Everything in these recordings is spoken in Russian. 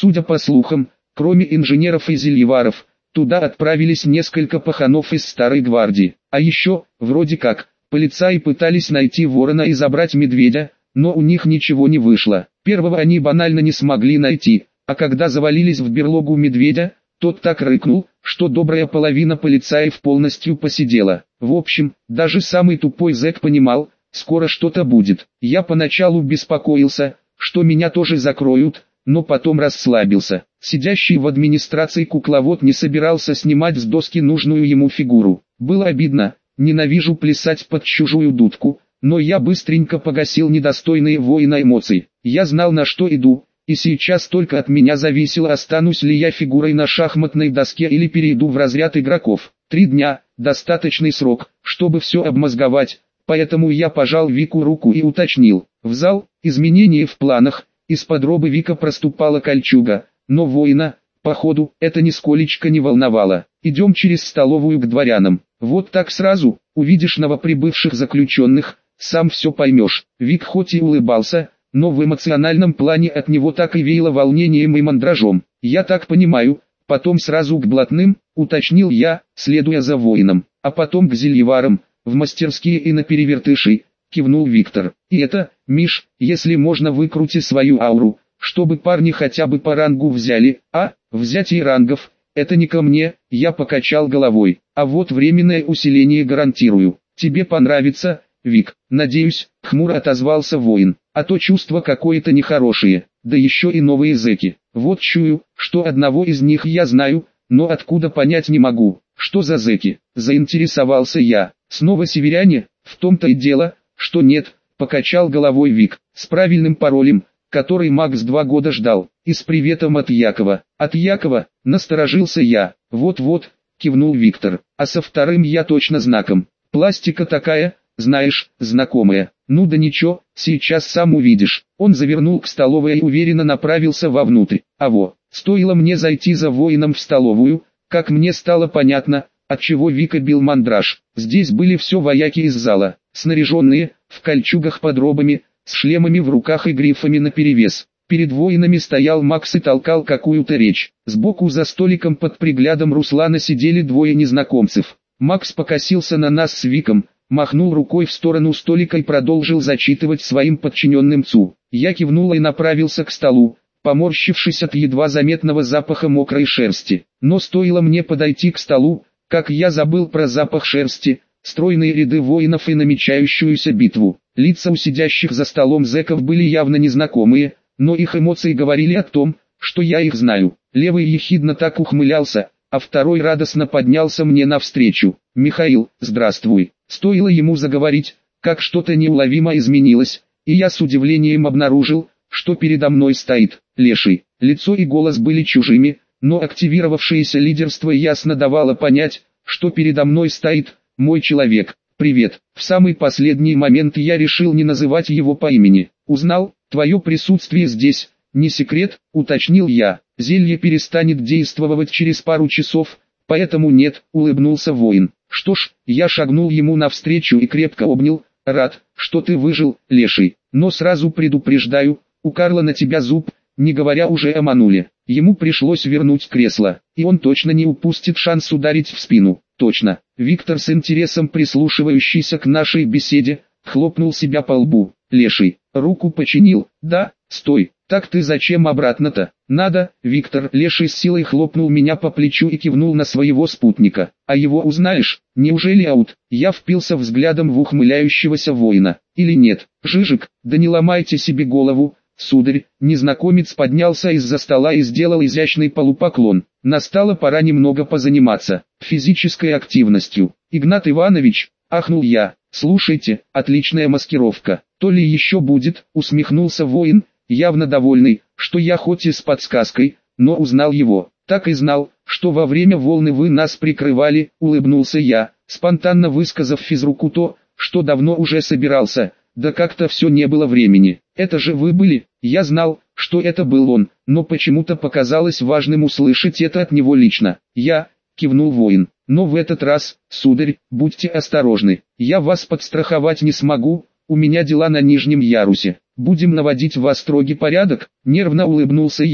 Судя по слухам, кроме инженеров и зельеваров, туда отправились несколько паханов из старой гвардии. А еще, вроде как, полицаи пытались найти ворона и забрать медведя, но у них ничего не вышло. Первого они банально не смогли найти, а когда завалились в берлогу медведя, тот так рыкнул, что добрая половина полицаев полностью посидела. В общем, даже самый тупой зэк понимал, скоро что-то будет. Я поначалу беспокоился, что меня тоже закроют, но потом расслабился. Сидящий в администрации кукловод не собирался снимать с доски нужную ему фигуру. Было обидно, ненавижу плясать под чужую дудку, но я быстренько погасил недостойные воина эмоций. Я знал, на что иду, и сейчас только от меня зависело, останусь ли я фигурой на шахматной доске или перейду в разряд игроков. 3 дня – достаточный срок, чтобы все обмозговать, поэтому я пожал Вику руку и уточнил. В зал, изменения в планах, из-под робы Вика проступала кольчуга, но воина, походу, это нисколечко не волновало. Идем через столовую к дворянам. Вот так сразу, увидишь новоприбывших заключенных, сам все поймешь. Вик хоть и улыбался, но в эмоциональном плане от него так и веяло волнением и мандражом. Я так понимаю, потом сразу к блатным, уточнил я, следуя за воином, а потом к зельеварам, в мастерские и на перевертыши, кивнул Виктор. И это, Миш, если можно, выкрути свою ауру, чтобы парни хотя бы по рангу взяли, а, взятие рангов, это не ко мне, я покачал головой, а вот временное усиление гарантирую. Тебе понравится, Вик, надеюсь, хмуро отозвался воин, а то чувство какое-то нехорошее, да еще и новые зэки. Вот чую, что одного из них я знаю, но откуда понять не могу, что за зэки, заинтересовался я. Снова северяне, в том-то и дело, что нет, покачал головой Вик, с правильным паролем, который Макс 2 года ждал, и с приветом от Якова. От Якова, насторожился я, вот-вот, кивнул Виктор, а со вторым я точно знаком. Пластика такая, знаешь, знакомая. Ну да ничего, сейчас сам увидишь. Он завернул к столовой и уверенно направился вовнутрь. А во, стоило мне зайти за воином в столовую, как мне стало понятно, отчего Вика бил мандраж. Здесь были все вояки из зала, снаряженные, в кольчугах под робами, с шлемами в руках и грифами наперевес. Перед воинами стоял Макс и толкал какую-то речь. Сбоку за столиком под приглядом Руслана сидели 2 незнакомцев. Макс покосился на нас с Виком, махнул рукой в сторону столика и продолжил зачитывать своим подчиненным ЦУ. Я кивнул и направился к столу, поморщившись от едва заметного запаха мокрой шерсти. Но стоило мне подойти к столу, как я забыл про запах шерсти, стройные ряды воинов и намечающуюся битву. Лица у сидящих за столом зэков были явно незнакомые, но их эмоции говорили о том, что я их знаю. Левый ехидно так ухмылялся, а второй радостно поднялся мне навстречу. «Михаил, здравствуй». Стоило ему заговорить, как что-то неуловимо изменилось, и я с удивлением обнаружил, что передо мной стоит Леший. Лицо и голос были чужими, но активировавшееся лидерство ясно давало понять, что передо мной стоит мой человек. «Привет». В самый последний момент я решил не называть его по имени. «Узнал, твое присутствие здесь, не секрет», уточнил я. «Зелье перестанет действовать через пару часов, поэтому нет», улыбнулся воин. Что ж, я шагнул ему навстречу и крепко обнял. «Рад, что ты выжил, Леший, но сразу предупреждаю, у Карла на тебя зуб, не говоря уже о Мануле. Ему пришлось вернуть кресло, и он точно не упустит шанс ударить в спину». «Точно». Виктор, с интересом прислушивающийся к нашей беседе, хлопнул себя по лбу. «Леший, руку починил?» «Да». «Стой, так ты зачем обратно-то?» «Надо». Виктор, Леший с силой хлопнул меня по плечу и кивнул на своего спутника. «А его узнаешь? Неужели аут?» Я впился взглядом в ухмыляющегося воина. «Или нет?» «Жижик, да не ломайте себе голову, сударь». Незнакомец поднялся из-за стола и сделал изящный полупоклон. Настала пора немного позаниматься физической активностью. «Игнат Иванович», ахнул я, «слушайте, отличная маскировка». «То ли еще будет», усмехнулся воин, явно довольный, что я хоть и с подсказкой, но узнал его. «Так и знал, что во время волны вы нас прикрывали», улыбнулся я, спонтанно высказав физруку то, что давно уже собирался, да как-то все не было времени. «Это же вы были?» Я знал, что это был он, но почему-то показалось важным услышать это от него лично. «Я», кивнул воин, «но в этот раз, сударь, будьте осторожны, я вас подстраховать не смогу, у меня дела на нижнем ярусе. Будем наводить в вас строгий порядок», нервно улыбнулся я,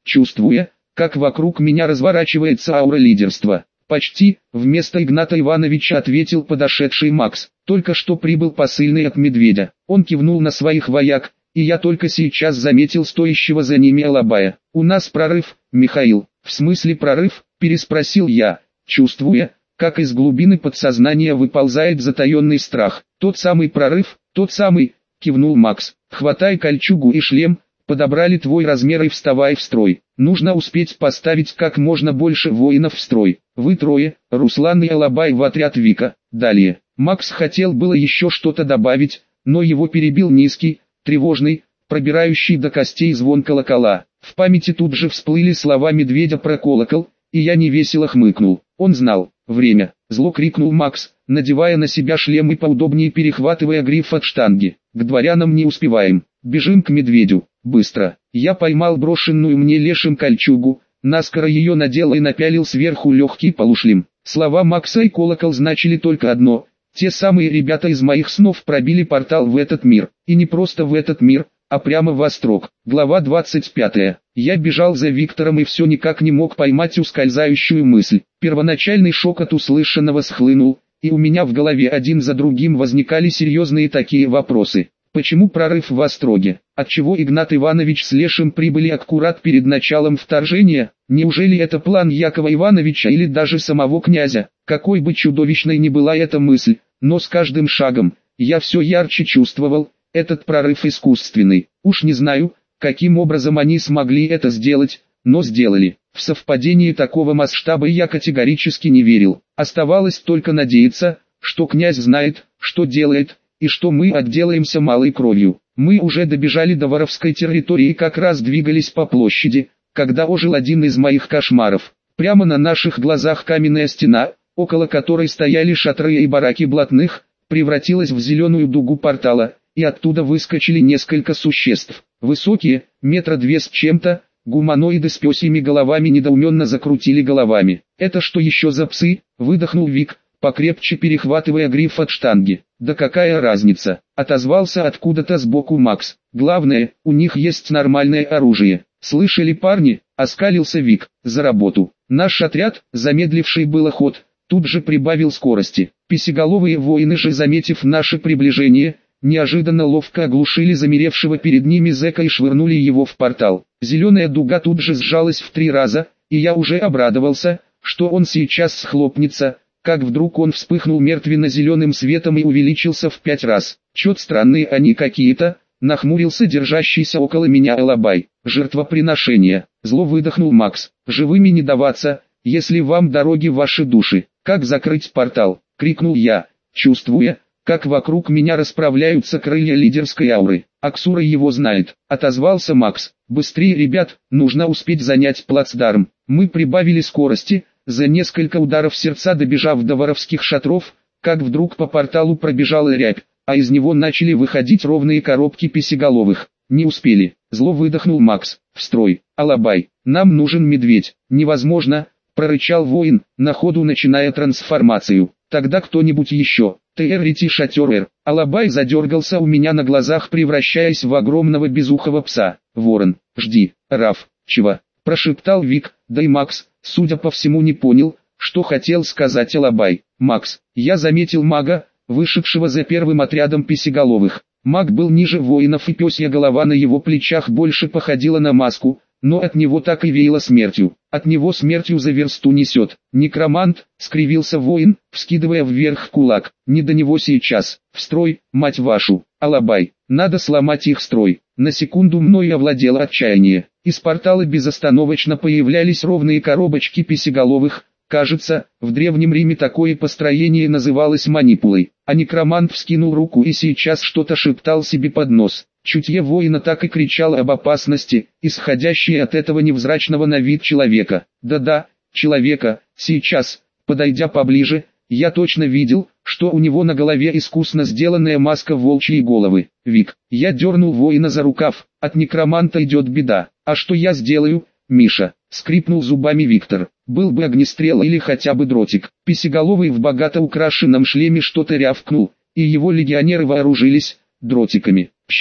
чувствуя, как вокруг меня разворачивается аура лидерства. «Почти», вместо Игната Ивановича ответил подошедший Макс. «Только что прибыл посыльный от Медведя». Он кивнул на своих вояк, и я только сейчас заметил стоящего за ними Алабая. «У нас прорыв, Михаил». «В смысле прорыв?» – переспросил я, чувствуя, как из глубины подсознания выползает затаенный страх. «Тот самый прорыв, тот самый», – кивнул Макс. «Хватай кольчугу и шлем, подобрали твой размер и вставай в строй. Нужно успеть поставить как можно больше воинов в строй. Вы трое, Руслан и Алабай в отряд Вика». Далее. Макс хотел было еще что-то добавить, но его перебил низкий, тревожный, пробирающий до костей звон колокола. В памяти тут же всплыли слова Медведя про колокол, и я невесело хмыкнул. Он знал. «Время!» – зло крикнул Макс, надевая на себя шлем и поудобнее перехватывая гриф от штанги. «К дворянам не успеваем. Бежим к Медведю. Быстро!» Я поймал брошенную мне лешим кольчугу, наскоро ее надел и напялил сверху легкий полушлем. Слова Макса и колокол значили только одно: те самые ребята из моих снов пробили портал в этот мир. И не просто в этот мир, а прямо в Острог. Глава 25. Я бежал за Виктором и все никак не мог поймать ускользающую мысль. Первоначальный шок от услышанного схлынул, и у меня в голове один за другим возникали серьезные такие вопросы. Почему прорыв в Остроге? Отчего Игнат Иванович с Лешим прибыли аккурат перед началом вторжения? Неужели это план Якова Ивановича или даже самого князя? Какой бы чудовищной ни была эта мысль, но с каждым шагом я все ярче чувствовал, этот прорыв искусственный. Уж не знаю, каким образом они смогли это сделать, но сделали. В совпадение такого масштаба я категорически не верил. Оставалось только надеяться, что князь знает, что делает, и что мы отделаемся малой кровью. Мы уже добежали до воровской территории и как раз двигались по площади, когда ожил один из моих кошмаров. Прямо на наших глазах каменная стена, около которой стояли шатры и бараки блатных, превратилась в зеленую дугу портала, и оттуда выскочили несколько существ. Высокие, 2 метра с чем-то, гуманоиды с пёсьими головами недоуменно закрутили головами. «Это что еще за псы?» – выдохнул Вик, покрепче перехватывая гриф от штанги. «Да какая разница?» – отозвался откуда-то сбоку Макс. «Главное, у них есть нормальное оружие». «Слышали, парни?» – оскалился Вик. «За работу». Наш отряд, замедливший было ход, тут же прибавил скорости. Песеголовые воины же, заметив наше приближение, неожиданно ловко оглушили замеревшего перед ними зэка и швырнули его в портал. Зеленая дуга тут же сжалась в 3 раза, и я уже обрадовался, что он сейчас схлопнется, как вдруг он вспыхнул мертвенно-зеленым светом и увеличился в 5 раз. «Чё-то странные они какие-то», — нахмурился держащийся около меня Алабай. «Жертвоприношение», — зло выдохнул Макс. «Живыми не даваться, если вам дороги ваши души». «Как закрыть портал?» — крикнул я, чувствуя, как вокруг меня расправляются крылья лидерской ауры. «Аксура его знает», — отозвался Макс. «Быстрее, ребят, нужно успеть занять плацдарм». Мы прибавили скорости, за несколько ударов сердца добежав до воровских шатров, как вдруг по порталу пробежала рябь, а из него начали выходить ровные коробки песеголовых. «Не успели», — зло выдохнул Макс. «В строй, Алабай, нам нужен медведь». «Невозможно», — прорычал воин, на ходу начиная трансформацию. «Тогда кто-нибудь еще». «Террити шатер». Алабай задергался у меня на глазах, превращаясь в огромного безухого пса. «Ворон, жди, Раф, чего?» – прошептал Вик, да и Макс, судя по всему, не понял, что хотел сказать Алабай. «Макс». Я заметил мага, вышедшего за первым отрядом песеголовых. Маг был ниже воинов, и пёсья голова на его плечах больше походила на маску, но от него так и веяло смертью. «От него смертью за версту несет». «Некромант», — скривился воин, вскидывая вверх кулак. «Не до него сейчас. В строй, мать вашу, Алабай. Надо сломать их строй». На секунду мною овладело отчаяние. Из портала безостановочно появлялись ровные коробочки песеголовых. Кажется, в Древнем Риме такое построение называлось манипулой. А некромант вскинул руку и сейчас что-то шептал себе под нос. Чутье воина так и кричало об опасности, исходящей от этого невзрачного на вид человека. Да-да, человека. Сейчас, подойдя поближе, я точно видел, что у него на голове искусно сделанная маска волчьей головы. «Вик». Я дернул воина за рукав. «От некроманта идет беда». «А что я сделаю, Миша?» — скрипнул зубами Виктор. «Был бы огнестрел или хотя бы дротик». Песеголовый в богато украшенном шлеме что-то рявкнул, и его легионеры вооружились дротиками. «Щиты».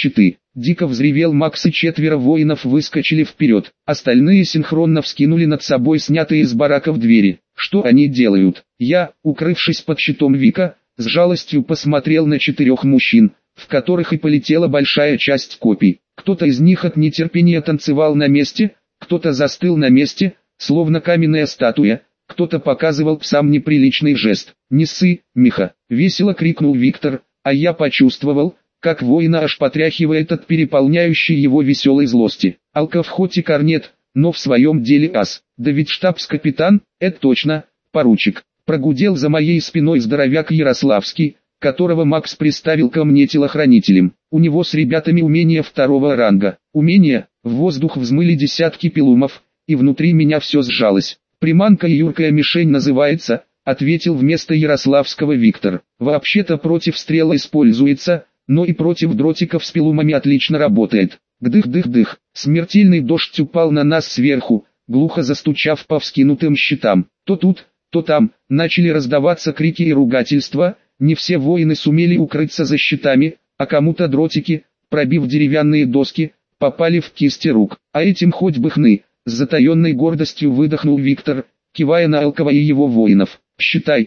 Дико взревел Макс, и 4 воинов выскочили вперед. Остальные синхронно вскинули над собой снятые из бараков двери. Что они делают? Я, укрывшись под щитом Вика, с жалостью посмотрел на 4 мужчин, в которых и полетела большая часть копий. Кто-то из них от нетерпения танцевал на месте, кто-то застыл на месте, словно каменная статуя, кто-то показывал псам неприличный жест. «Не ссы, Миха!» — весело крикнул Виктор, а я почувствовал, как воина аж потряхивает от переполняющей его веселой злости. Алков хоть и корнет, но в своем деле ас. Да ведь штабс-капитан, это точно, поручик. Прогудел за моей спиной здоровяк Ярославский, которого Макс приставил ко мне телохранителем. У него с ребятами умения 2-го ранга. Умения, в воздух взмыли десятки пилумов, и внутри меня все сжалось. «Приманка и юркая мишень называется», — ответил вместо Ярославского Виктор. «Вообще-то против стрел используется, но и против дротиков с пилумами отлично работает». Гдых-дых-дых, смертельный дождь упал на нас сверху, глухо застучав по вскинутым щитам. То тут, то там, начали раздаваться крики и ругательства, не все воины сумели укрыться за щитами, а кому-то дротики, пробив деревянные доски, попали в кисти рук. А этим хоть бы хны, с затаенной гордостью выдохнул Виктор, кивая на Алкова и его воинов. Считай,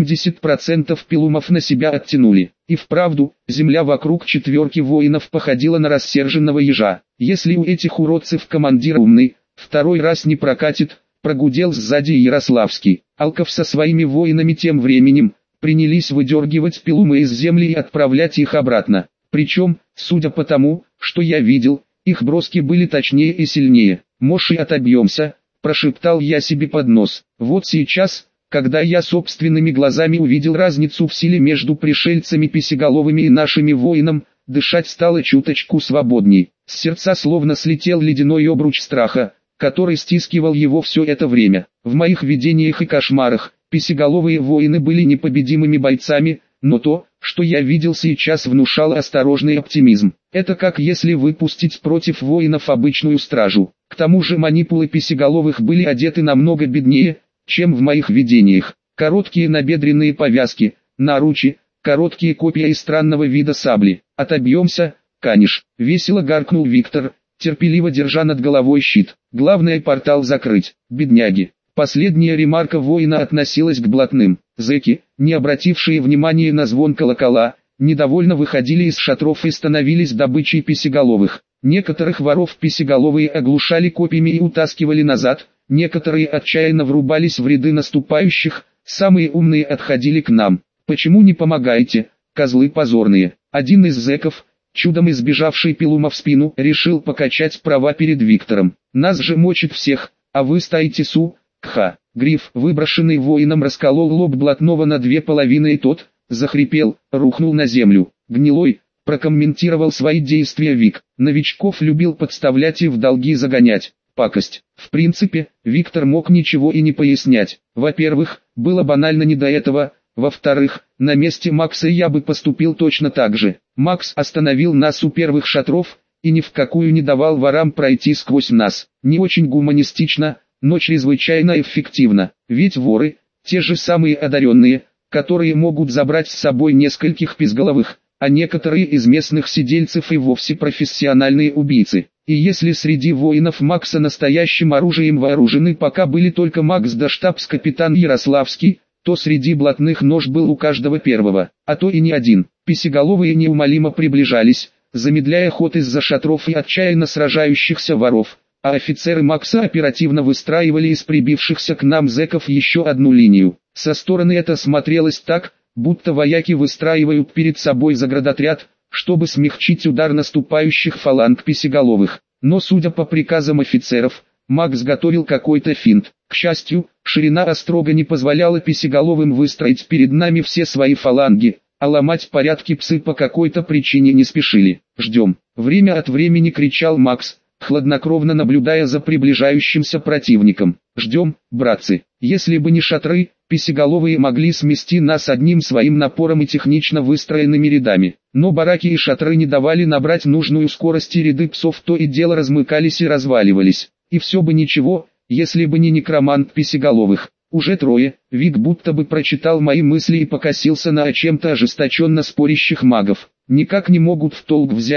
70% пилумов на себя оттянули. И вправду, земля вокруг 4 воинов походила на рассерженного ежа. Если у этих уродцев командир умный, 2-й раз не прокатит, прогудел сзади Ярославский. Алков со своими воинами тем временем принялись выдергивать пилумы из земли и отправлять их обратно. Причем, судя по тому, что я видел, их броски были точнее и сильнее. «Моши, отобьемся», – прошептал я себе под нос. Вот сейчас, когда я собственными глазами увидел разницу в силе между пришельцами песеголовыми и нашими воинам, дышать стало чуточку свободней. С сердца словно слетел ледяной обруч страха, который стискивал его все это время. В моих видениях и кошмарах, песеголовые воины были непобедимыми бойцами, но то, что я видел сейчас, внушало осторожный оптимизм. Это как если выпустить против воинов обычную стражу. К тому же манипулы песеголовых были одеты намного беднее, чем в моих видениях. Короткие набедренные повязки, наручи, короткие копья и странного вида сабли. «Отобьемся, каниш!» — весело гаркнул Виктор, терпеливо держа над головой щит. «Главное, портал закрыть, бедняги». Последняя ремарка воина относилась к блатным. Зэки, не обратившие внимания на звон колокола, недовольно выходили из шатров и становились добычей песеголовых. Некоторых воров песеголовые оглушали копьями и утаскивали назад, некоторые отчаянно врубались в ряды наступающих, самые умные отходили к нам. «Почему не помогаете, козлы позорные?» Один из зэков, чудом избежавший пилума в спину, решил покачать права перед Виктором. «Нас же мочит всех, а вы стоите су, кха». Гриф, выброшенный воином, расколол лоб блатного на 2 половины, и тот, захрипел, рухнул на землю. «Гнилой», прокомментировал свои действия Вик. Новичков любил подставлять и в долги загонять. Пакость. В принципе, Виктор мог ничего и не пояснять. Во-первых, было банально не до этого. Во-вторых, на месте Макса я бы поступил точно так же. Макс остановил нас у первых шатров и ни в какую не давал ворам пройти сквозь нас. Не очень гуманистично, но чрезвычайно эффективно. Ведь воры, те же самые одаренные, которые могут забрать с собой нескольких пизголовых, а некоторые из местных сидельцев и вовсе профессиональные убийцы. И если среди воинов Макса настоящим оружием вооружены пока были только Макс да штабс-капитан Ярославский, то среди блатных нож был у каждого первого, а то и не один. Песеголовые неумолимо приближались, замедляя ход из-за шатров и отчаянно сражающихся воров, а офицеры Макса оперативно выстраивали из прибившихся к нам зэков еще одну линию. Со стороны это смотрелось так, будто вояки выстраивают перед собой заградотряд, чтобы смягчить удар наступающих фаланг песеголовых. Но судя по приказам офицеров, Макс готовил какой-то финт. К счастью, ширина острога не позволяла песеголовым выстроить перед нами все свои фаланги, а ломать порядки псы по какой-то причине не спешили. «Ждем!» — время от времени кричал Макс, хладнокровно наблюдая за приближающимся противником. «Ждем, братцы!» Если бы не шатры, песеголовые могли смести нас одним своим напором и технично выстроенными рядами. Но бараки и шатры не давали набрать нужную скорость, и ряды псов то и дело размыкались и разваливались. И все бы ничего, если бы не некромант песеголовых. Уже трое. Вик будто бы прочитал мои мысли и покосился на о чем-то ожесточенно спорящих магов. Никак не могут в толк взять,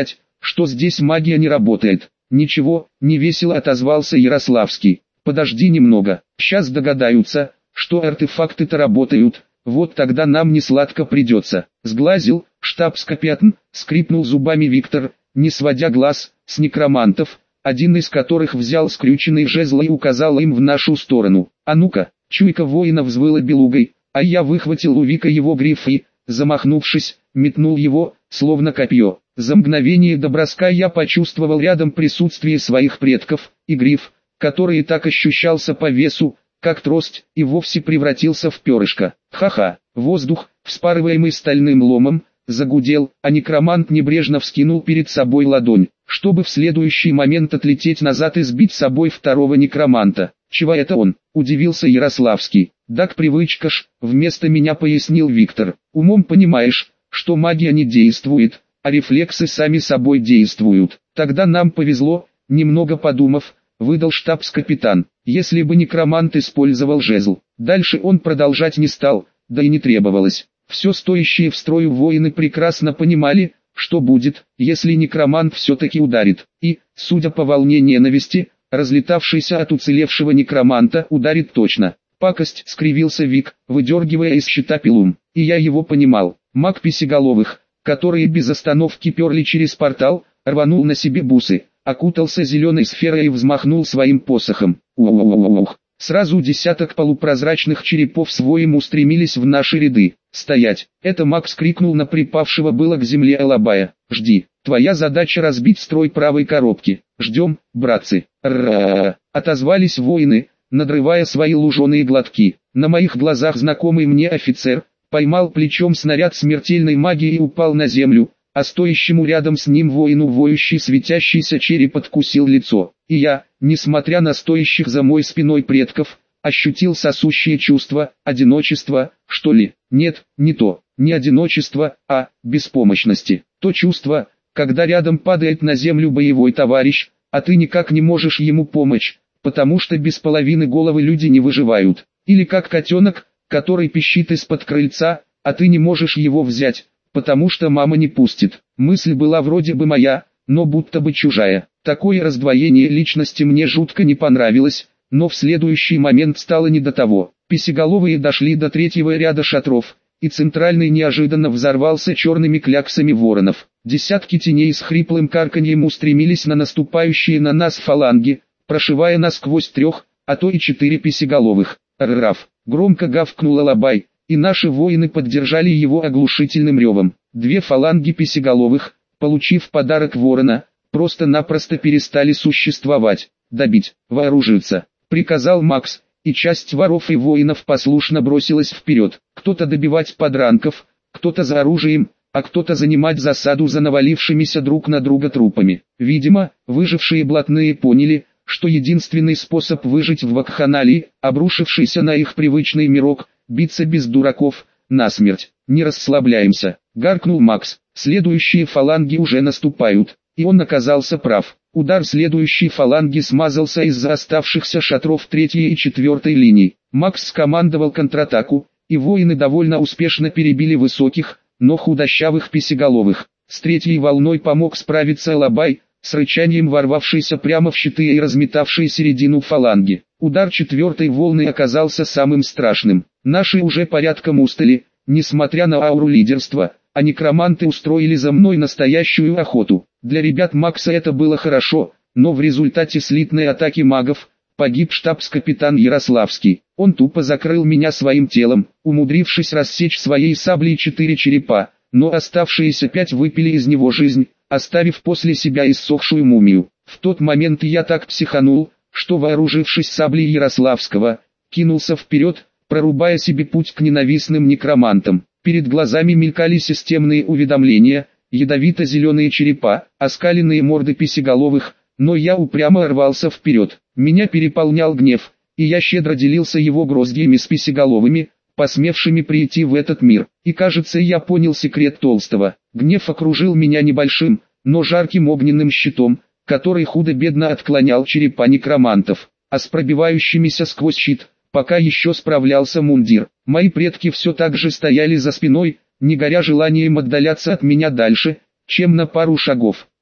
что здесь магия не работает. Ничего, невесело отозвался Ярославский. Подожди немного, сейчас догадаются, что артефакты-то работают, вот тогда нам не сладко придется. Сглазил, штабс-капитан, скрипнул зубами Виктор, не сводя глаз с некромантов, один из которых взял скрюченный жезл и указал им в нашу сторону. А ну-ка, чуйка воина взвыла белугой, а я выхватил у Вика его гриф и, замахнувшись, метнул его, словно копье. За мгновение до броска я почувствовал рядом присутствие своих предков, и гриф, который и так ощущался по весу, как трость, и вовсе превратился в перышко. Ха-ха, воздух, вспарываемый стальным ломом, загудел, а некромант небрежно вскинул перед собой ладонь, чтобы в следующий момент отлететь назад и сбить с собой второго некроманта. Чего это он? Удивился Ярославский. Так привычка ж, вместо меня пояснил Виктор. Умом понимаешь, что магия не действует, а рефлексы сами собой действуют. Тогда нам повезло, немного подумав, выдал штабс-капитан. Если бы некромант использовал жезл, дальше он продолжать не стал, да и не требовалось. Все стоящие в строю воины прекрасно понимали, что будет, если некромант все-таки ударит, и, судя по волне ненависти, разлетавшийся от уцелевшего некроманта, ударит точно. Пакость, скривился Вик, выдергивая из щита пилум, и я его понимал. Маг песеголовых, которые без остановки перли через портал, рванул на себе бусы, окутался зеленой сферой и взмахнул своим посохом. Ух! Сразу десяток полупрозрачных черепов с воем устремились в наши ряды. «Стоять!» — это Макс крикнул на припавшего было к земле Алабая. «Жди, твоя задача разбить строй правой коробки. Ждем, братцы!» «Ра-ра-ра!» — отозвались воины, надрывая свои луженые глотки. На моих глазах знакомый мне офицер поймал плечом снаряд смертельной магии и упал на землю, а стоящему рядом с ним воину воющий светящийся череп откусил лицо. И я, несмотря на стоящих за мой спиной предков, ощутил сосущее чувство, одиночества, что ли. Нет, не то, не одиночество, а беспомощности. То чувство, когда рядом падает на землю боевой товарищ, а ты никак не можешь ему помочь, потому что без половины головы люди не выживают. Или как котенок, который пищит из-под крыльца, а ты не можешь его взять, потому что мама не пустит. Мысль была вроде бы моя, но будто бы чужая. Такое раздвоение личности мне жутко не понравилось, но в следующий момент стало не до того. Песеголовые дошли до третьего ряда шатров, и центральный неожиданно взорвался черными кляксами воронов. Десятки теней с хриплым карканьем устремились на наступающие на нас фаланги, прошивая насквозь 3, а то и 4 песеголовых. «Рррав!» — громко гавкнул Алабай, и наши воины поддержали его оглушительным ревом. 2 фаланги песеголовых, получив подарок ворона, просто-напросто перестали существовать. «Добить, вооружиться!» — приказал Макс, и часть воров и воинов послушно бросилась вперед. Кто-то добивать подранков, кто-то за оружием, а кто-то занимать засаду за навалившимися друг на друга трупами. Видимо, выжившие блатные поняли, что единственный способ выжить в вакханалии, обрушившийся на их привычный мирок, биться без дураков, насмерть. «Не расслабляемся», — гаркнул Макс. «Следующие фаланги уже наступают». И он оказался прав. Удар следующей фаланги смазался из-за оставшихся шатров 3-й и 4-й линий. Макс скомандовал контратаку, и воины довольно успешно перебили высоких, но худощавых песеголовых. С 3-й волной помог справиться Алабай, с рычанием ворвавшийся прямо в щиты и разметавший середину фаланги. Удар 4-й волны оказался самым страшным. Наши уже порядком устали, несмотря на ауру лидерства, а некроманты устроили за мной настоящую охоту. Для ребят Макса это было хорошо, но в результате слитной атаки магов погиб штабс-капитан Ярославский. Он тупо закрыл меня своим телом, умудрившись рассечь своей саблей 4 черепа, но оставшиеся 5 выпили из него жизнь, оставив после себя иссохшую мумию. В тот момент я так психанул, что, вооружившись саблей Ярославского, кинулся вперед, прорубая себе путь к ненавистным некромантам. Перед глазами мелькали системные уведомления, ядовито-зеленые черепа, оскаленные морды песеголовых, но я упрямо рвался вперед. Меня переполнял гнев, и я щедро делился его гроздьями с песеголовыми, посмевшими прийти в этот мир. И кажется, я понял секрет Толстого. Гнев окружил меня небольшим, но жарким огненным щитом, который худо-бедно отклонял черепа некромантов, а с пробивающимися сквозь щит, пока еще справлялся мундир. Мои предки все так же стояли за спиной, не горя желанием отдаляться от меня дальше, чем на пару шагов.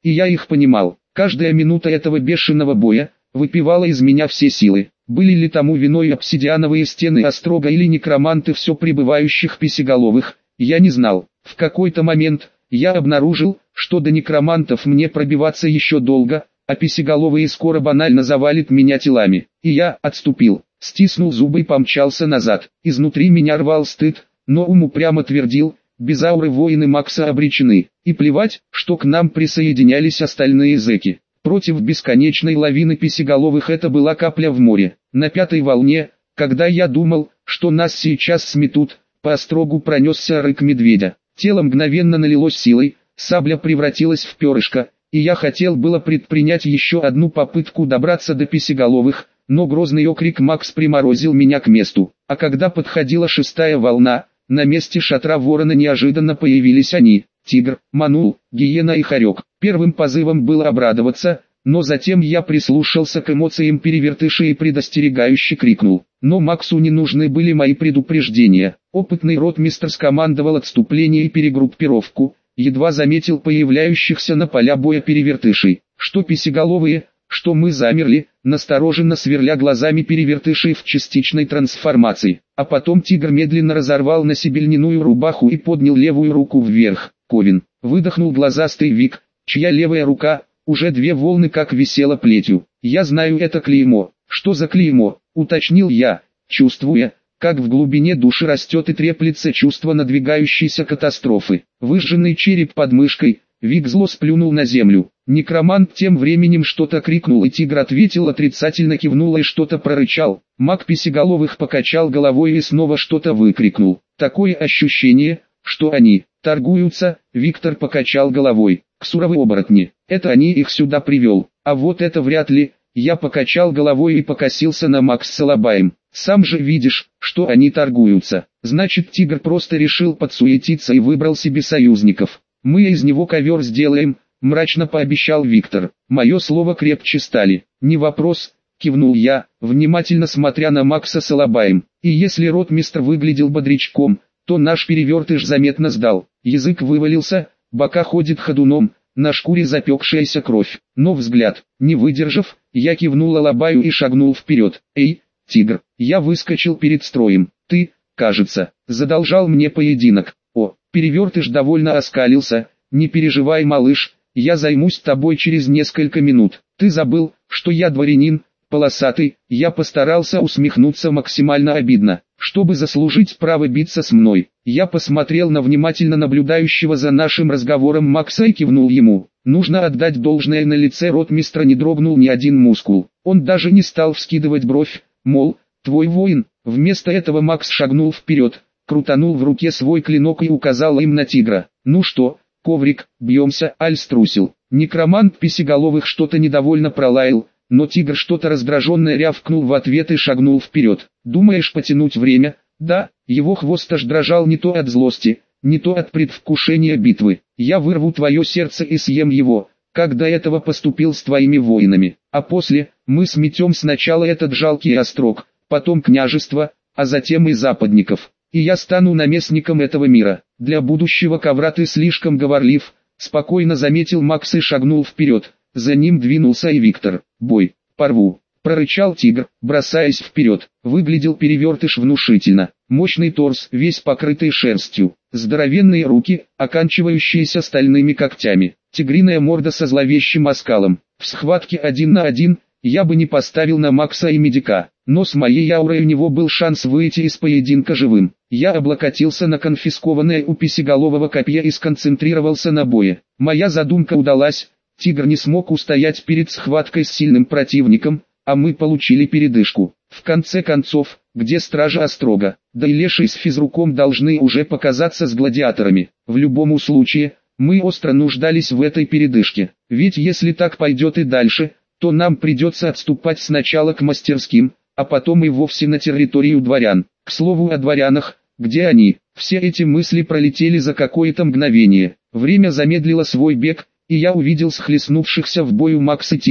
и я их понимал. Каждая минута этого бешеного боя выпивала из меня все силы. Были ли тому виной обсидиановые стены острога или некроманты все прибывающих песеголовых, я не знал. В какой-то момент я обнаружил, что до некромантов мне пробиваться еще долго, а песеголовые скоро банально завалит меня телами. И я отступил, стиснул зубы и помчался назад. Изнутри меня рвал стыд, но ум упрямо твердил: без ауры воины Макса обречены. И плевать, что к нам присоединялись остальные зэки. Против бесконечной лавины песеголовых это была капля в море. На пятой волне, когда я думал, что нас сейчас сметут, по острогу пронесся рык медведя. Тело мгновенно налилось силой, сабля превратилась в перышко, и я хотел было предпринять еще одну попытку добраться до песеголовых, но грозный окрик Макс приморозил меня к месту. А когда подходила шестая волна, на месте шатра ворона неожиданно появились они: тигр, манул, гиена и хорек. Первым позывом было обрадоваться, но затем я прислушался к эмоциям перевертыша и предостерегающе крикнул. Но Максу не нужны были мои предупреждения. Опытный ротмистр скомандовал отступление и перегруппировку, едва заметил появляющихся на поля боя перевертышей. Что песеголовые, что мы замерли, настороженно сверля глазами перевертышей в частичной трансформации. А потом тигр медленно разорвал на себе льняную рубаху и поднял левую руку вверх. Ковин. Выдохнул глазастый Вик, чья левая рука уже две волны как висела плетью. Я знаю это клеймо. Что за клеймо? Уточнил я, чувствуя, как в глубине души растет и треплется чувство надвигающейся катастрофы. Выжженный череп под мышкой, Вик зло сплюнул на землю. Некромант тем временем что-то крикнул, и тигр ответил, отрицательно кивнул и что-то прорычал. Маг песеголовых покачал головой и снова что-то выкрикнул. Такое ощущение, что они торгуются. Виктор покачал головой. Ксуровы оборотни, это они их сюда привел. А вот это вряд ли. Я покачал головой и покосился на Макс с Алабаем. Сам же видишь, что они торгуются. Значит, тигр просто решил подсуетиться и выбрал себе союзников. Мы из него ковер сделаем, мрачно пообещал Виктор. Мое слово крепче стали. Не вопрос, кивнул я, внимательно смотря на Макса с Алабаем. И если ротмистр выглядел бодрячком, то наш перевертыш заметно сдал. Язык вывалился, бока ходит ходуном, на шкуре запекшаяся кровь. Но взгляд, не выдержав, я кивнул Алабаю и шагнул вперед. Эй, тигр, я выскочил перед строем. Ты, кажется, задолжал мне поединок. О, перевертыш довольно оскалился. Не переживай, малыш, я займусь тобой через несколько минут. Ты забыл, что я дворянин, полосатый. Я постарался усмехнуться максимально обидно, чтобы заслужить право биться с мной. Я посмотрел на внимательно наблюдающего за нашим разговором Макса и кивнул ему. Нужно отдать должное, на лице ротмистра не дрогнул ни один мускул. Он даже не стал вскидывать бровь, мол, твой воин. Вместо этого Макс шагнул вперед, крутанул в руке свой клинок и указал им на тигра. Ну что, коврик, бьемся? Аль струсил. Некромант песеголовых что-то недовольно пролаял, но тигр что-то раздраженное рявкнул в ответ и шагнул вперед. Думаешь потянуть время? Да, его хвост аж дрожал не то от злости, не то от предвкушения битвы. Я вырву твое сердце и съем его, как до этого поступил с твоими воинами. А после, мы сметем сначала этот жалкий острог, потом княжество, а затем и западников. И я стану наместником этого мира. Для будущего ковра ты слишком говорлив, спокойно заметил Макс и шагнул вперед. За ним двинулся и Виктор. Бой, порву, прорычал тигр, бросаясь вперед. Выглядел перевертыш внушительно. Мощный торс, весь покрытый шерстью. Здоровенные руки, оканчивающиеся стальными когтями. Тигриная морда со зловещим оскалом. В схватке 1 на 1 я бы не поставил на Макса и медика, но с моей аурой у него был шанс выйти из поединка живым. Я облокотился на конфискованное у песеголового копье и сконцентрировался на бое. Моя задумка удалась. Тигр не смог устоять перед схваткой с сильным противником, а мы получили передышку. В конце концов, где стража острога, да и леший с физруком должны уже показаться с гладиаторами. В любом случае, мы остро нуждались в этой передышке. Ведь если так пойдет и дальше, то нам придется отступать сначала к мастерским, а потом и вовсе на территорию дворян. К слову о дворянах, где они? Все эти мысли пролетели за какое-то мгновение. Время замедлило свой бег, и я увидел схлестнувшихся в бою Макса и тигра.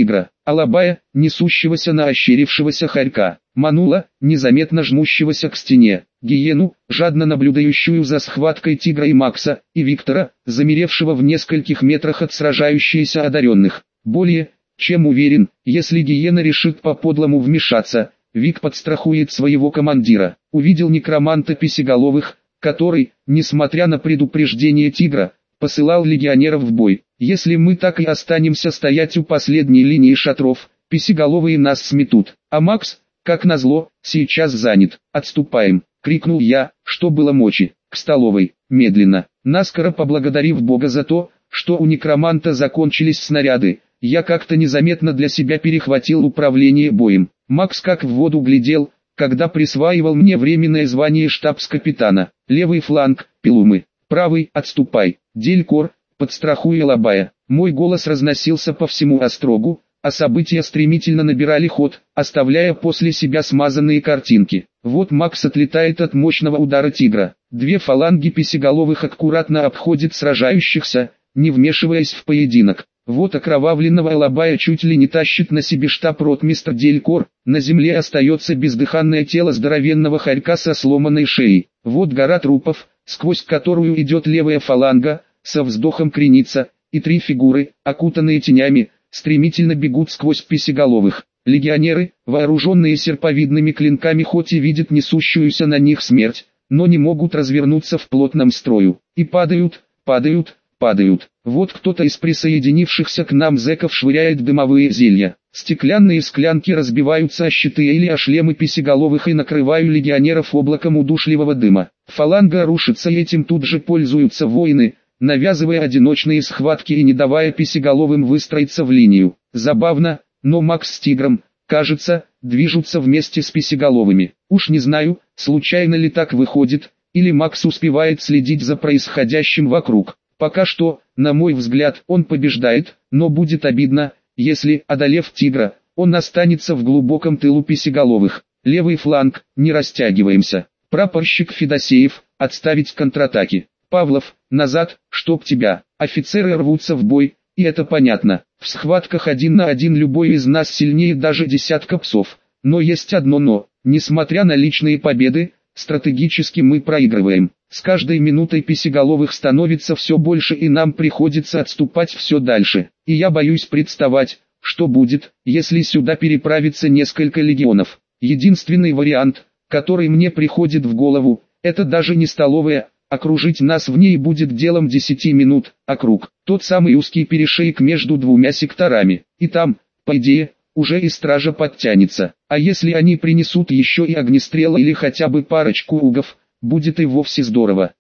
Алабая, несущегося на ощерившегося хорька, Манула, незаметно жмущегося к стене, Гиену, жадно наблюдающую за схваткой Тигра и Макса, и Виктора, замеревшего в нескольких метрах от сражающихся одаренных. Более чем уверен, если Гиена решит по-подлому вмешаться, Вик подстрахует своего командира. Увидел некроманта Песеголовых, который, несмотря на предупреждение Тигра, посылал легионеров в бой. Если мы так и останемся стоять у последней линии шатров, Песеголовые нас сметут. А Макс, как назло, сейчас занят. «Отступаем!» — крикнул я, что было мочи, к столовой, медленно. Наскоро поблагодарив Бога за то, что у некроманта закончились снаряды, я как-то незаметно для себя перехватил управление боем. Макс как в воду глядел, когда присваивал мне временное звание штабс-капитана. Левый фланг, Пилумы. Правый, отступай. Делькор, подстрахуй Алабая. Мой голос разносился по всему острогу, а события стремительно набирали ход, оставляя после себя смазанные картинки. Вот Макс отлетает от мощного удара Тигра. Две фаланги Песеголовых аккуратно обходят сражающихся, не вмешиваясь в поединок. Вот окровавленного Алабая чуть ли не тащит на себе штаб-ротмистр Делькор, на земле остается бездыханное тело здоровенного хорька со сломанной шеей. Вот гора трупов, сквозь которую идет левая фаланга, со вздохом кренится, и три фигуры, окутанные тенями, стремительно бегут сквозь Песеголовых. Легионеры, вооруженные серповидными клинками, хоть и видят несущуюся на них смерть, но не могут развернуться в плотном строю, и падают, падают, падают. Вот кто-то из присоединившихся к нам зэков швыряет дымовые зелья. Стеклянные склянки разбиваются о щиты или о шлемы Песеголовых и накрывают легионеров облаком удушливого дыма. Фаланга рушится, и этим тут же пользуются воины, навязывая одиночные схватки и не давая Песеголовым выстроиться в линию. Забавно, но Макс с Тигром, кажется, движутся вместе с Песеголовыми. Уж не знаю, случайно ли так выходит, или Макс успевает следить за происходящим вокруг. Пока что, на мой взгляд, он побеждает, но будет обидно, если, одолев Тигра, он останется в глубоком тылу Песеголовых. Левый фланг, не растягиваемся. Прапорщик Федосеев, отставить контратаки. Павлов, назад, чтоб тебя. Офицеры рвутся в бой, и это понятно. В схватках 1 на 1 любой из нас сильнее даже десятка псов. Но есть одно но. Несмотря на личные победы, стратегически мы проигрываем. С каждой минутой Песеголовых становится все больше, и нам приходится отступать все дальше. И я боюсь представать, что будет, если сюда переправится несколько легионов. Единственный вариант, который мне приходит в голову, это даже не столовая. Окружить нас в ней будет делом 10 минут, а круг — тот самый узкий перешеек между двумя секторами. И там, по идее, уже и стража подтянется. А если они принесут еще и огнестрела или хотя бы парочку угов, будет и вовсе здорово.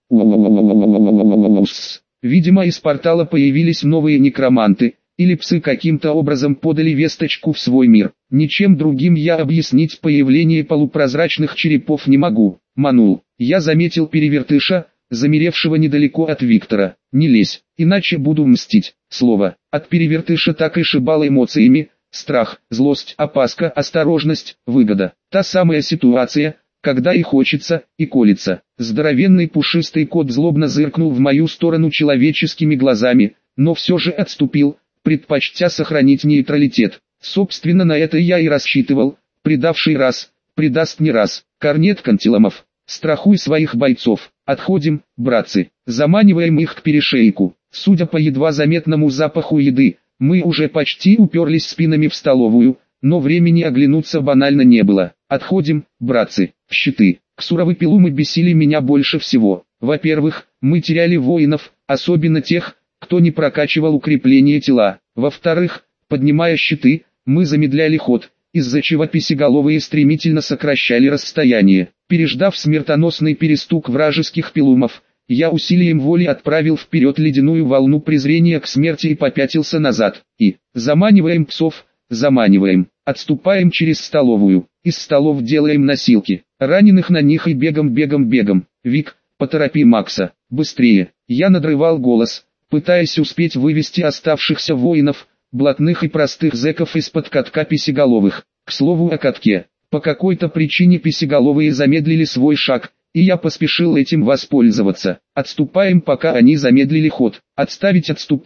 Видимо, из портала появились новые некроманты, или псы каким-то образом подали весточку в свой мир. Ничем другим я объяснить появление полупрозрачных черепов не могу. Манул. Я заметил перевертыша, замеревшего недалеко от Виктора. Не лезь, иначе буду мстить. Слово. От перевертыша так и шибало эмоциями. Страх, злость, опаска, осторожность, выгода. Та самая ситуация, когда и хочется, и колется. Здоровенный пушистый кот злобно зыркнул в мою сторону человеческими глазами, но все же отступил, предпочтя сохранить нейтралитет. Собственно, на это я и рассчитывал. Предавший раз, предаст не раз. Корнет Кантиламов. Страхуй своих бойцов. Отходим, братцы. Заманиваем их к перешейку. Судя по едва заметному запаху еды, мы уже почти уперлись спинами в столовую, но времени оглянуться банально не было. Отходим, братцы, в щиты. Ксуровы пилумы бесили меня больше всего. Во-первых, мы теряли воинов, особенно тех, кто не прокачивал укрепление тела. Во-вторых, поднимая щиты, мы замедляли ход, из-за чего Песеголовые стремительно сокращали расстояние. Переждав смертоносный перестук вражеских пилумов, я усилием воли отправил вперед ледяную волну презрения к смерти и попятился назад. И заманиваем псов, заманиваем, отступаем через столовую, из столов делаем носилки, раненых на них и бегом. Вик, поторопи Макса, быстрее. Я надрывал голос, пытаясь успеть вывести оставшихся воинов, блатных и простых зэков из-под катка Песеголовых. К слову о катке, по какой-то причине Песеголовые замедлили свой шаг, и я поспешил этим воспользоваться. Отступаем, пока они замедлили ход. Отставить отступать,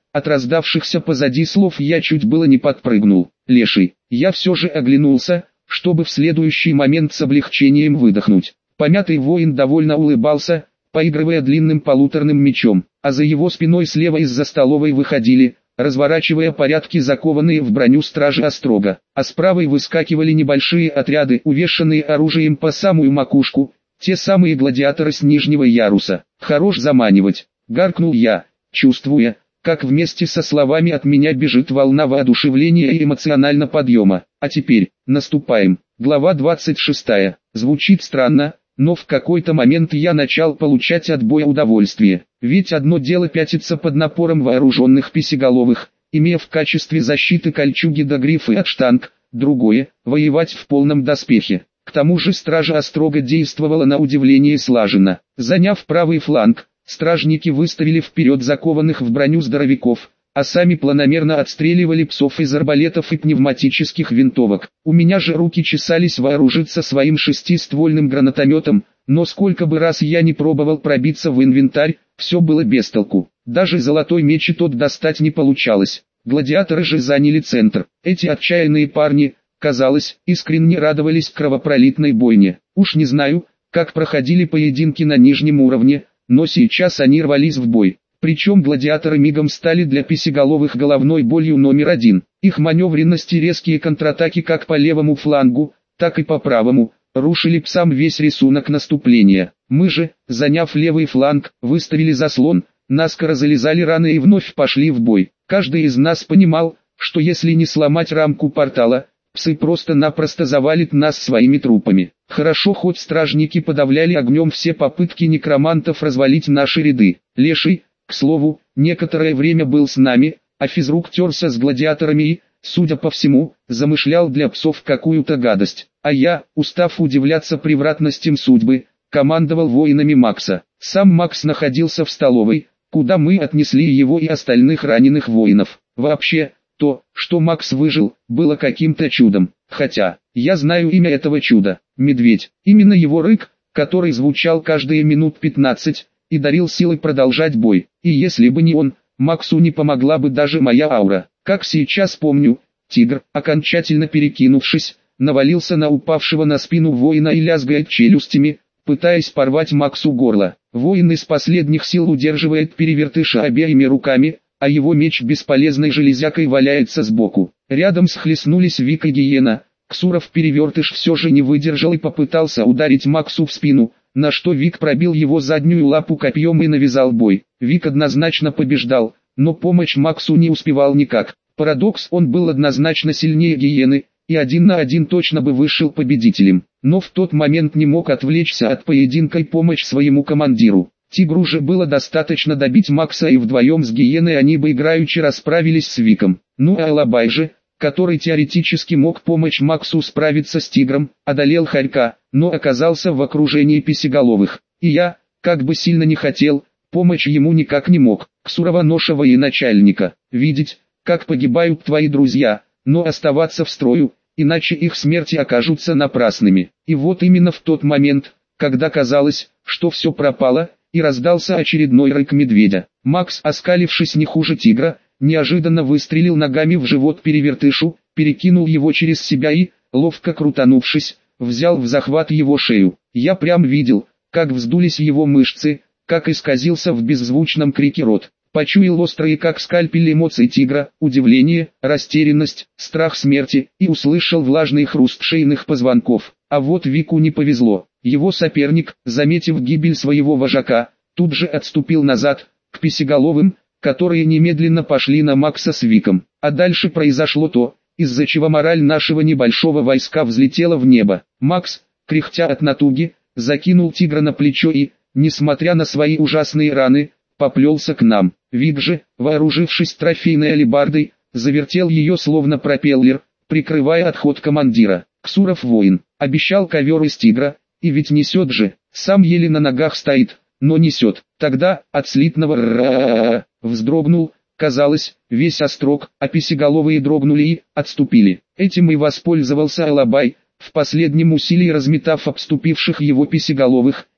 От раздавшихся позади слов я чуть было не подпрыгнул. Леший. Я все же оглянулся, чтобы в следующий момент с облегчением выдохнуть. Помятый воин довольно улыбался, поигрывая длинным полуторным мечом, а за его спиной слева из-за столовой выходили, разворачивая порядки закованные в броню стражи острога, а с правой выскакивали небольшие отряды, увешанные оружием по самую макушку, те самые гладиаторы с нижнего яруса. «Хорош заманивать», — гаркнул я, чувствуя, как вместе со словами от меня бежит волна воодушевления и эмоционально подъема. А теперь, наступаем. Глава 26. Звучит странно, но в какой-то момент я начал получать от боя удовольствие. Ведь одно дело пятиться под напором вооруженных песеголовых, имея в качестве защиты кольчуги да грифы от штанг, другое – воевать в полном доспехе. К тому же стража острога действовала на удивление слаженно. Заняв правый фланг, стражники выставили вперед закованных в броню здоровяков, а сами планомерно отстреливали псов из арбалетов и пневматических винтовок. У меня же руки чесались вооружиться своим шестиствольным гранатометом, но сколько бы раз я не пробовал пробиться в инвентарь, все было без толку. Даже золотой меч и тот достать не получалось. Гладиаторы же заняли центр. Эти отчаянные парни, казалось, искренне радовались кровопролитной бойне. Уж не знаю, как проходили поединки на нижнем уровне, но сейчас они рвались в бой. Причем гладиаторы мигом стали для песеголовых головной болью номер один. Их маневренность и резкие контратаки как по левому флангу, так и по правому, рушили псам весь рисунок наступления. Мы же, заняв левый фланг, выставили заслон, наскоро залезали раны и вновь пошли в бой. Каждый из нас понимал, что если не сломать рамку портала, псы просто-напросто завалят нас своими трупами. Хорошо хоть стражники подавляли огнем все попытки некромантов развалить наши ряды. Леший, к слову, некоторое время был с нами, а физрук терся с гладиаторами и, судя по всему, замышлял для псов какую-то гадость. А я, устав удивляться превратностям судьбы, командовал воинами Макса. Сам Макс находился в столовой, куда мы отнесли его и остальных раненых воинов. Вообще, то, что Макс выжил, было каким-то чудом. Хотя, я знаю имя этого чуда – Медведь. Именно его рык, который звучал каждые минут 15, и дарил силы продолжать бой. И если бы не он, Максу не помогла бы даже моя аура. Как сейчас помню, тигр, окончательно перекинувшись, навалился на упавшего на спину воина и лязгает челюстями, пытаясь порвать Максу горло. Воин из последних сил удерживает перевертыша обеими руками, а его меч бесполезной железякой валяется сбоку. Рядом схлестнулись Вик и Гиена. Ксуров-перевертыш все же не выдержал и попытался ударить Максу в спину, на что Вик пробил его заднюю лапу копьем и навязал бой. Вик однозначно побеждал, но помочь Максу не успевал никак. Парадокс, он был однозначно сильнее Гиены, и 1 на 1 точно бы вышел победителем. Но в тот момент не мог отвлечься от поединка и помочь своему командиру. Тигру же было достаточно добить Макса, и вдвоем с Гиеной они бы играючи расправились с Виком. Ну а Алабай же, который теоретически мог помочь Максу справиться с тигром, одолел хорька, но оказался в окружении песеголовых. И я, как бы сильно не хотел, помочь ему никак не мог. Ксурова ноша военачальника. Видеть, как погибают твои друзья, но оставаться в строю, иначе их смерти окажутся напрасными. И вот именно в тот момент, когда казалось, что все пропало, и раздался очередной рык медведя. Макс, оскалившись не хуже тигра, неожиданно выстрелил ногами в живот перевертышу, перекинул его через себя и, ловко крутанувшись, взял в захват его шею. Я прям видел, как вздулись его мышцы, как исказился в беззвучном крике рот. Почуял острые как скальпель эмоции тигра, удивление, растерянность, страх смерти, и услышал влажный хруст шейных позвонков. А вот Вику не повезло. Его соперник, заметив гибель своего вожака, тут же отступил назад, к песеголовым, которые немедленно пошли на Макса с Виком. А дальше произошло то, из-за чего мораль нашего небольшого войска взлетела в небо. Макс, кряхтя от натуги, закинул тигра на плечо и, несмотря на свои ужасные раны, поплелся к нам. Вик же, вооружившись трофейной алебардой, завертел ее словно пропеллер, прикрывая отход командира. Ксуров воин, обещал ковер из тигра, и ведь несет же, сам еле на ногах стоит, но несет. Тогда, от слитного ра вздрогнул, казалось, весь острог, а песеголовые дрогнули и отступили. Этим и воспользовался Алабай, в последнем усилии разметав обступивших его песеголовых,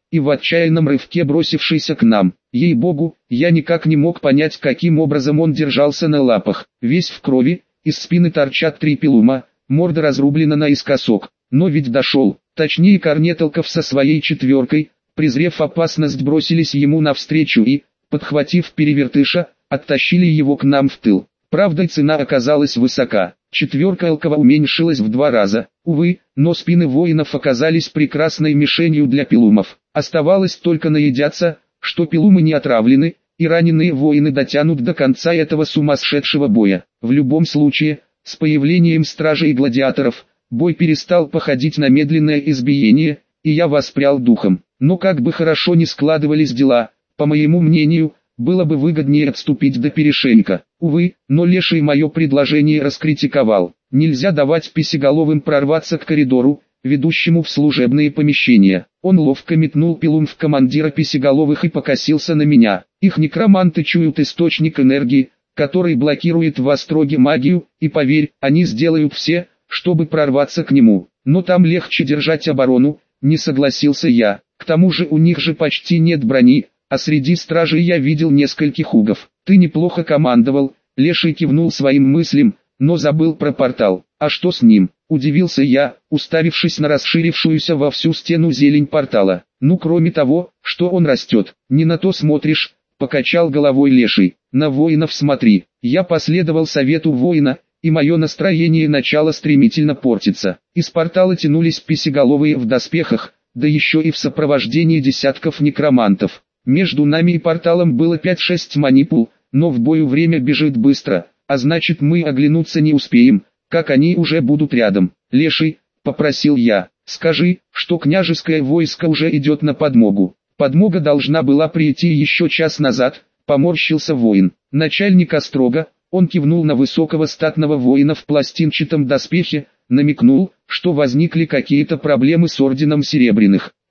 и в отчаянном рывке бросившийся к нам. Ей-богу, я никак не мог понять, каким образом он держался на лапах. Весь в крови, из спины торчат 3 пилума, морда разрублена наискосок. Но ведь дошел, точнее Корнетолков со своей 4-кой, презрев опасность, бросились ему навстречу и, подхватив перевертыша, оттащили его к нам в тыл. Правда, цена оказалась высока. 4-ка Элкова уменьшилась в 2 раза. Увы, но спины воинов оказались прекрасной мишенью для пилумов. Оставалось только надеяться, что пилумы не отравлены, и раненые воины дотянут до конца этого сумасшедшего боя. В любом случае, с появлением стражей и гладиаторов, бой перестал походить на медленное избиение, и я воспрял духом. Но как бы хорошо ни складывались дела, по моему мнению, было бы выгоднее отступить до перешейка. Увы, но Леший мое предложение раскритиковал. Нельзя давать писеголовым прорваться к коридору, ведущему в служебные помещения. Он ловко метнул пилум в командира писеголовых и покосился на меня. Их некроманты чуют источник энергии, который блокирует в остроге магию, и поверь, они сделают все, чтобы прорваться к нему. Но там легче держать оборону, не согласился я. К тому же у них же почти нет брони, а среди стражей я видел нескольких угов. Ты неплохо командовал, Леший кивнул своим мыслям, но забыл про портал. А что с ним? Удивился я, уставившись на расширившуюся во всю стену зелень портала. Ну кроме того, что он растет, не на то смотришь, покачал головой Леший. На воинов смотри. Я последовал совету воина, и мое настроение начало стремительно портиться. Из портала тянулись писеголовые в доспехах, да еще и в сопровождении десятков некромантов. Между нами и порталом было 5-6 манипул, но в бою время бежит быстро, а значит мы оглянуться не успеем, как они уже будут рядом. Леший, попросил я, скажи, что княжеское войско уже идет на подмогу. Подмога должна была прийти еще час назад, поморщился воин. Начальник острога, он кивнул на высокого статного воина в пластинчатом доспехе, намекнул, что возникли какие-то проблемы с орденом Серебряных.